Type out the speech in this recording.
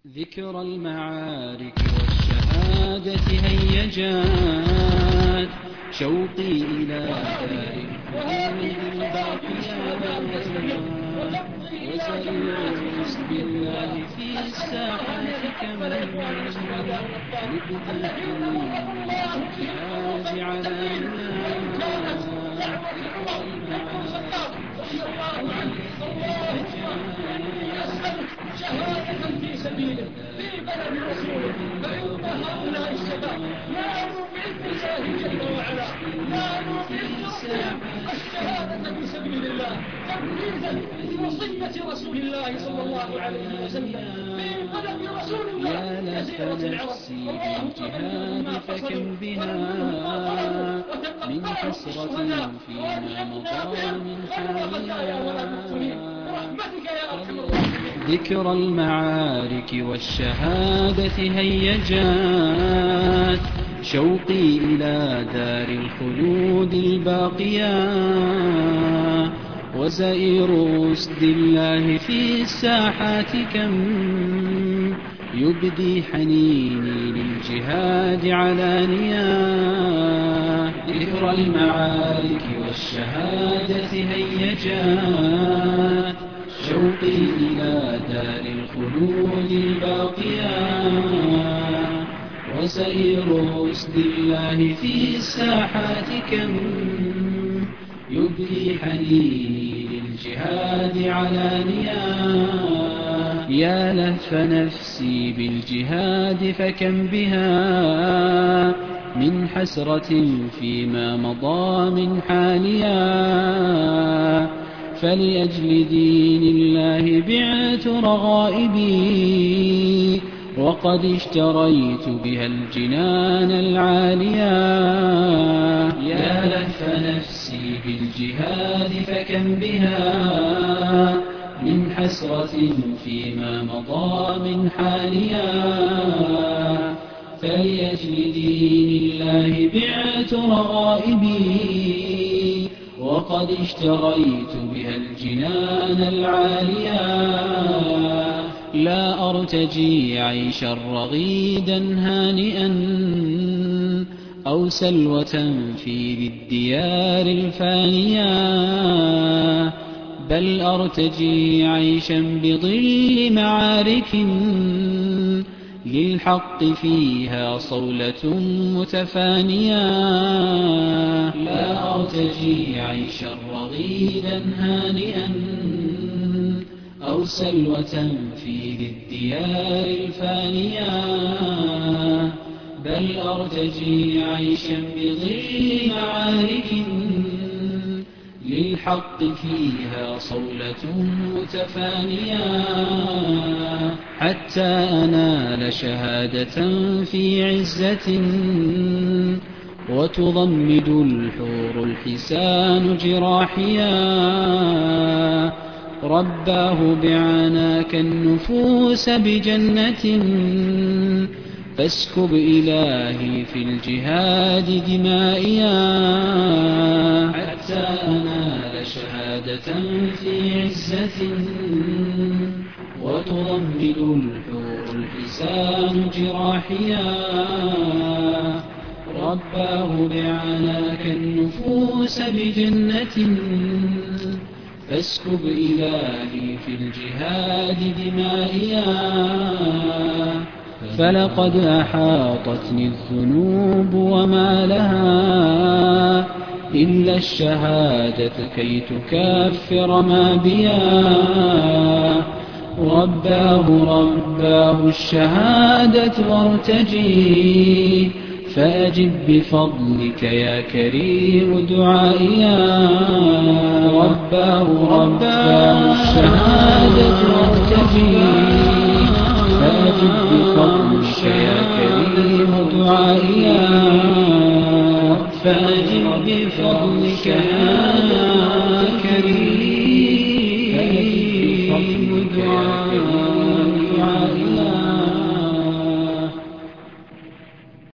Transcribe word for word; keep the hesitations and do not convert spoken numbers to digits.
ذكر المعارك والشهادة هيجات شوقي إلى دار الخلود الباقيات وسأل حسب الله في الساحات كمن يبدي الجهاد على شهادة في سبيله في بلد رسوله فإن هؤلاء الشباب نالوا بإذن الله جل وعلا نالوا بإذن ربهم الشهادة في سبيل الله تنفيذا لوصية رسول الله صلى الله عليه وسلم في بلد رسول الله جزيرة العرب بالجهاد فكم بها من حسرة فيما مضى من حالها ذكر المعارك والشهادة هيجات شوقي إلى دار الخلود الباقية وزئير أسد الله في الساحات كم يبدي حنيني للجهاد علانيا ذكر المعارك والشهادة هيجات شوقي إلى دار الخلود الباقية وسير أسد الله في الساحات كم يبدي حنيني للجهاد علانيا يا لهف نفسي بالجهاد فكم بها من حسرة فيما مضى من حاليا فلأجل دين الله بعت رغائبي وقد اشتريت بها الجنان العالية يا لهف نفسي بالجهاد فكم بها من حسرة فيما مضى من حاليا فلأجل دين الله بعت رغائبي وقد اشتريت بها الجنان العالية لا أرتجي عيشا رغيدا هانئا أو سلوة في ذي الديار الفانية بل أرتجي عيشا بظل معارك للحق فيها صولة متفانية لا أرتجي عيشا رغيدا هانئا أو سلوة في ذي الديار الفانية بل أرتجي عيشا بظل معارك للحق فيها صولة متفانية حتى أنال شهادة في عزة وتضمد الحور الحسان جراحيا رباه بعناك النفوس بجنة فاسكب إلهي في الجهاد دمائيا حتى أنال شهادة في عزة وتضمد الحور الحسان جراحيا رباه بعناك النفوس بجنة فاسكب إلهي في الجهاد دمائيا فلقد أحاطتني الذنوب وما لها إلا الشهادة كي تكفر ما بيا رباه رباه الشهادة وارتجي فأجب بفضلك يا كريم دعائيا رباه رباه الشهادة وارتجي فأجب بفضلك يا كريم دعائيا فأجب بفضلك يا كريم